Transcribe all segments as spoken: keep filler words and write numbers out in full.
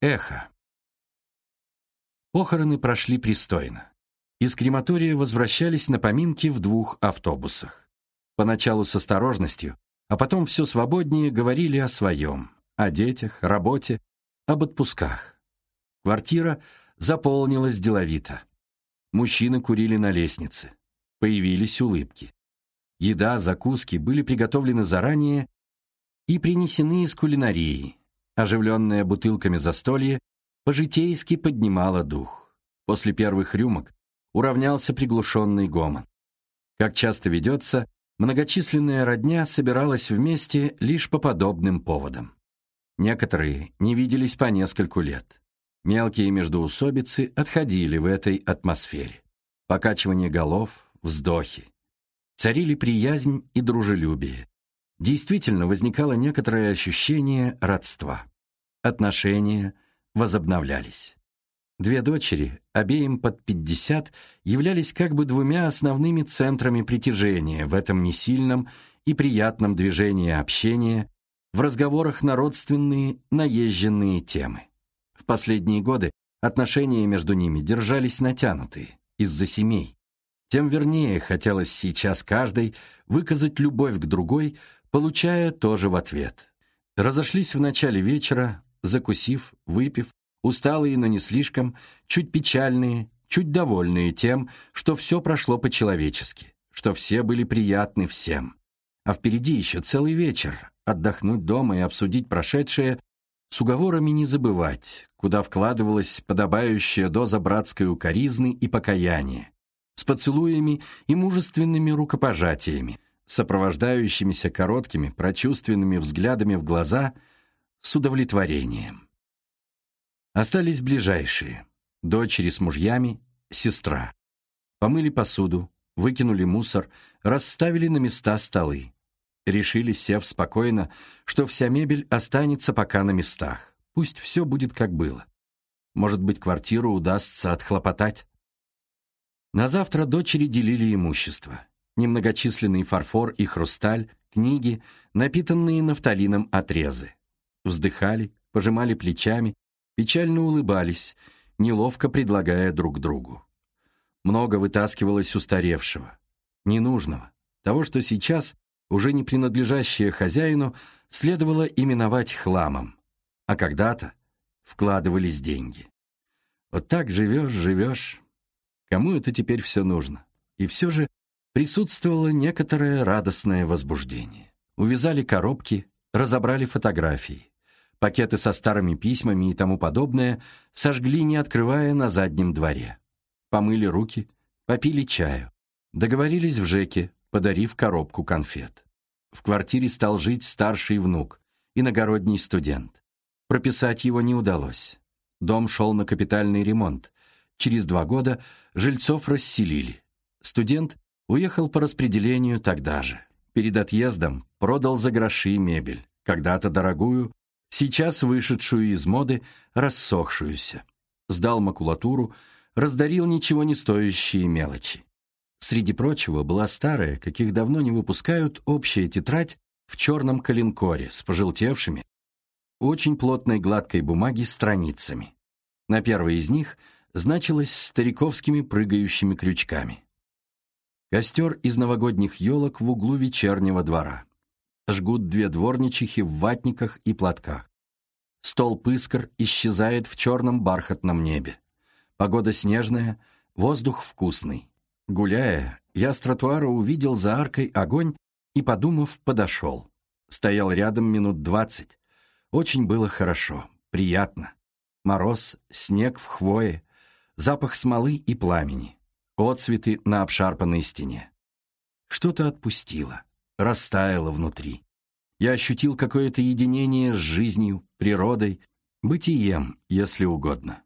Эхо. Похороны прошли пристойно. Из крематория возвращались на поминки в двух автобусах. Поначалу с осторожностью, а потом все свободнее говорили о своем, о детях, работе, об отпусках. Квартира заполнилась деловито. Мужчины курили на лестнице. Появились улыбки. Еда, закуски были приготовлены заранее и принесены из кулинарии. Оживленное бутылками застолье по-житейски поднимало дух. После первых рюмок уравнялся приглушенный гомон. Как часто ведется, многочисленная родня собиралась вместе лишь по подобным поводам. Некоторые не виделись по нескольку лет. Мелкие междоусобицы отходили в этой атмосфере. Покачивание голов, вздохи. Царили приязнь и дружелюбие. Действительно возникало некоторое ощущение родства. Отношения возобновлялись. Две дочери, обеим под пятьдесят, являлись как бы двумя основными центрами притяжения в этом несильном и приятном движении общения, в разговорах на родственные, наезженные темы. В последние годы отношения между ними держались натянутые, из-за семей. Тем вернее хотелось сейчас каждой выказать любовь к другой, получая тоже в ответ. Разошлись в начале вечера, закусив, выпив, усталые, но не слишком, чуть печальные, чуть довольные тем, что все прошло по-человечески, что все были приятны всем. А впереди еще целый вечер, отдохнуть дома и обсудить прошедшее, с уговорами не забывать, куда вкладывалась подобающая доза братской укоризны и покаяния, с поцелуями и мужественными рукопожатиями, сопровождающимися короткими, прочувственными взглядами в глаза, с удовлетворением. Остались ближайшие — дочери с мужьями, сестра. Помыли посуду, выкинули мусор, расставили на места столы. Решили, сев спокойно, что вся мебель останется пока на местах. Пусть все будет как было. Может быть, квартиру удастся отхлопотать. На завтра дочери делили имущество. Немногочисленный фарфор и хрусталь, книги, напитанные нафталином отрезы. Вздыхали, пожимали плечами, печально улыбались, неловко предлагая друг другу. Много вытаскивалось устаревшего, ненужного, того, что сейчас, уже не принадлежащее хозяину, следовало именовать хламом, а когда-то вкладывались деньги. Вот так живешь, живешь. Кому это теперь все нужно? И все же присутствовало некоторое радостное возбуждение. Увязали коробки, разобрали фотографии. Пакеты со старыми письмами и тому подобное сожгли, не открывая, на заднем дворе. Помыли руки, попили чаю. Договорились в ЖЭКе, подарив коробку конфет. В квартире стал жить старший внук, иногородний студент. Прописать его не удалось. Дом шел на капитальный ремонт. Через два года жильцов расселили. Студент уехал по распределению тогда же. Перед отъездом продал за гроши мебель, когда-то дорогую, сейчас вышедшую из моды, рассохшуюся. Сдал макулатуру, раздарил ничего не стоящие мелочи. Среди прочего была старая, каких давно не выпускают, общая тетрадь в черном коленкоре с пожелтевшими, очень плотной гладкой бумаги страницами. На первой из них значилось стариковскими прыгающими крючками. Костер из новогодних елок в углу вечернего двора. Жгут две дворничихи в ватниках и платках. Столб-искр исчезает в черном бархатном небе. Погода снежная, воздух вкусный. Гуляя, я с тротуара увидел за аркой огонь и, подумав, подошел. Стоял рядом минут двадцать. Очень было хорошо, приятно. Мороз, снег в хвое, запах смолы и пламени, отцветы на обшарпанной стене. Что-то отпустило, растаяло внутри. Я ощутил какое-то единение с жизнью, природой, бытием, если угодно.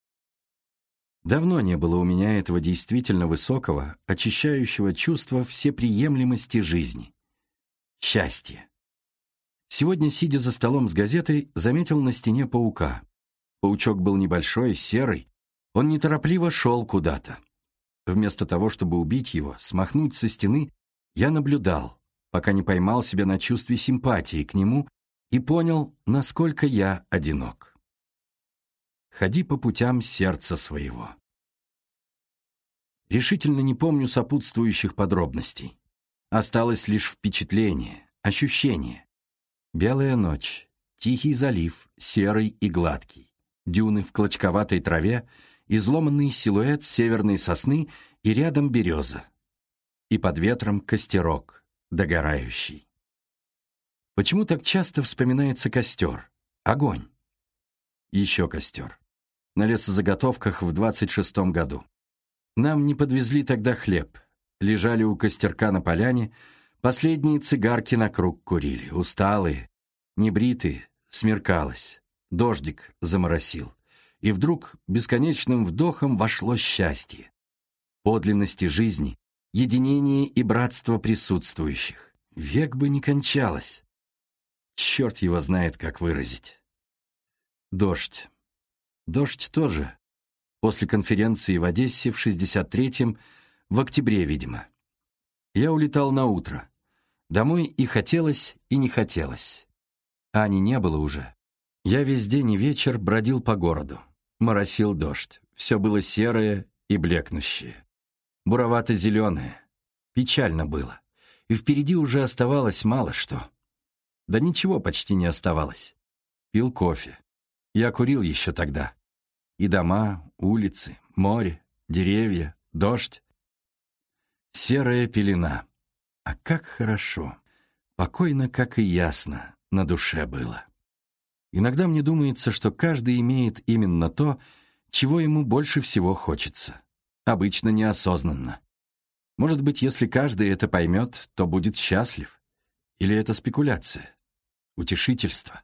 Давно не было у меня этого действительно высокого, очищающего чувства всеприемлемости жизни. Счастье. Сегодня, сидя за столом с газетой, заметил на стене паука. Паучок был небольшой, серый. Он неторопливо шел куда-то. Вместо того, чтобы убить его, смахнуть со стены, я наблюдал, пока не поймал себя на чувстве симпатии к нему и понял, насколько я одинок. ходи по путям сердца своего. Решительно не помню сопутствующих подробностей. Осталось лишь впечатление, ощущение. Белая ночь, тихий залив, серый и гладкий, дюны в клочковатой траве, изломанный силуэт северной сосны и рядом береза. И под ветром костерок, догорающий. Почему так часто вспоминается костер? Огонь. Еще костер. На лесозаготовках в двадцать шестом году. Нам не подвезли тогда хлеб. Лежали у костерка на поляне, последние цигарки на круг курили, усталые, небритые, смеркалось, дождик заморосил. И вдруг бесконечным вдохом вошло счастье. Подлинности жизни, единение и братство присутствующих. Век бы не кончалось. Черт его знает, как выразить. Дождь. Дождь тоже. После конференции в Одессе в шестьдесят третьем, в октябре, видимо. Я улетал на утро. Домой и хотелось, и не хотелось. Ани не было уже. Я весь день и вечер бродил по городу. Моросил дождь. Все было серое и блекнущее. Буровато-зеленое. Печально было. И впереди уже оставалось мало что. Да ничего почти не оставалось. Пил кофе. Я курил еще тогда. И дома, улицы, море, деревья, дождь. Серая пелена. А как хорошо. Покойно, как и ясно, на душе было. Иногда мне думается, что каждый имеет именно то, чего ему больше всего хочется. Обычно неосознанно. Может быть, если каждый это поймет, то будет счастлив. Или это спекуляция? Утешительство?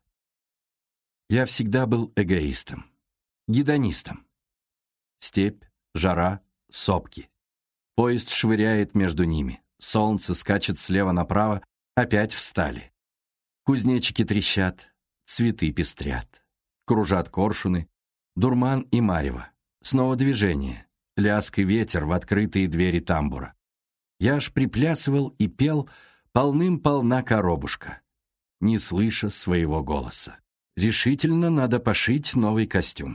Я всегда был эгоистом. Гедонистом. Степь, жара, сопки. Поезд швыряет между ними. Солнце скачет слева направо, опять встали. Кузнечики трещат, цветы пестрят. Кружат коршуны, дурман и марево. Снова движение, лязг и ветер в открытые двери тамбура. Я аж приплясывал и пел «Полным-полна коробушка», не слыша своего голоса. Решительно надо пошить новый костюм.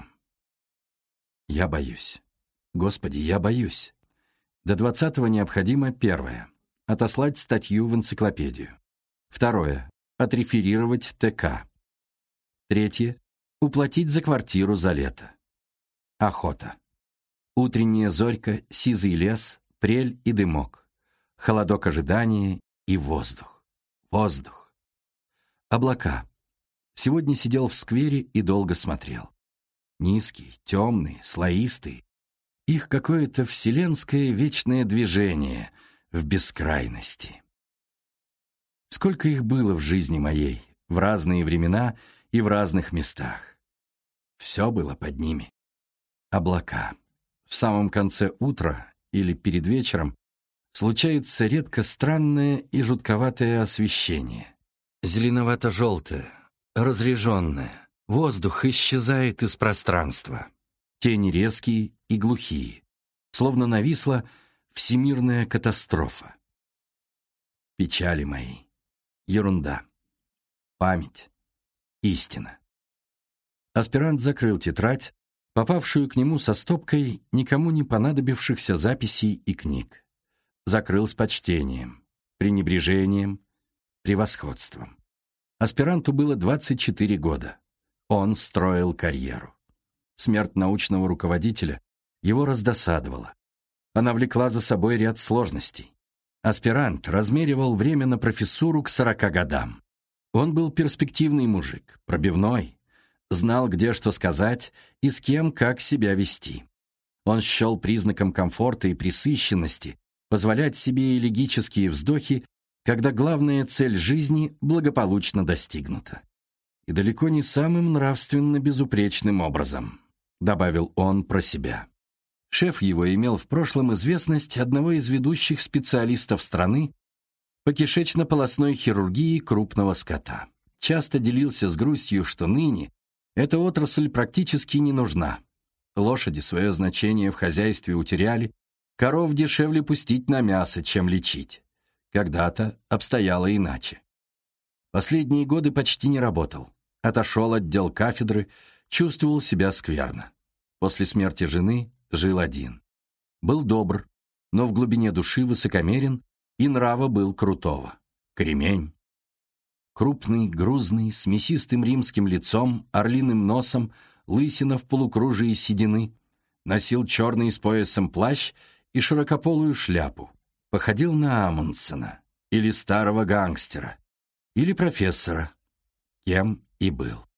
Я боюсь. Господи, я боюсь. До двадцатого необходимо первое — отослать статью в энциклопедию. Второе — отреферировать ТК. Третье — уплатить за квартиру за лето. Охота. Утренняя зорька, сизый лес, прель и дымок. Холодок ожидания и воздух. Воздух. Облака. Сегодня сидел в сквере и долго смотрел. Низкие, темные, слоистые. Их какое-то вселенское вечное движение в бескрайности. Сколько их было в жизни моей, в разные времена и в разных местах. Все было под ними. Облака. В самом конце утра или перед вечером случается редко странное и жутковатое освещение. Зеленовато-желтое, разреженное. Воздух исчезает из пространства. Тени резкие и глухие. Словно нависла всемирная катастрофа. Печали мои. Ерунда. Память. Истина. Аспирант закрыл тетрадь, попавшую к нему со стопкой никому не понадобившихся записей и книг. Закрыл с почтением, пренебрежением, превосходством. Аспиранту было двадцать четыре года. Он строил карьеру. Смерть научного руководителя его раздосадовала. Она влекла за собой ряд сложностей. Аспирант размеривал время на профессуру к сорока годам. Он был перспективный мужик, пробивной, знал, где что сказать и с кем как себя вести. Он счел признаком комфорта и пресыщенности позволять себе элегические вздохи, когда главная цель жизни благополучно достигнута. И далеко не самым нравственно безупречным образом, добавил он про себя. Шеф его имел в прошлом известность одного из ведущих специалистов страны по кишечно-полостной хирургии крупного скота. Часто делился с грустью, что ныне эта отрасль практически не нужна. Лошади свое значение в хозяйстве утеряли, коров дешевле пустить на мясо, чем лечить. Когда-то обстояло иначе. Последние годы почти не работал. Отошел от дел кафедры, чувствовал себя скверно. После смерти жены жил один. Был добр, но в глубине души высокомерен, и нрава был крутого. Кремень. Крупный, грузный, с мясистым римским лицом, орлиным носом, лысина в полукружии седины, носил черный с поясом плащ и широкополую шляпу. Походил на Амундсена, или старого гангстера, или профессора, кем и был.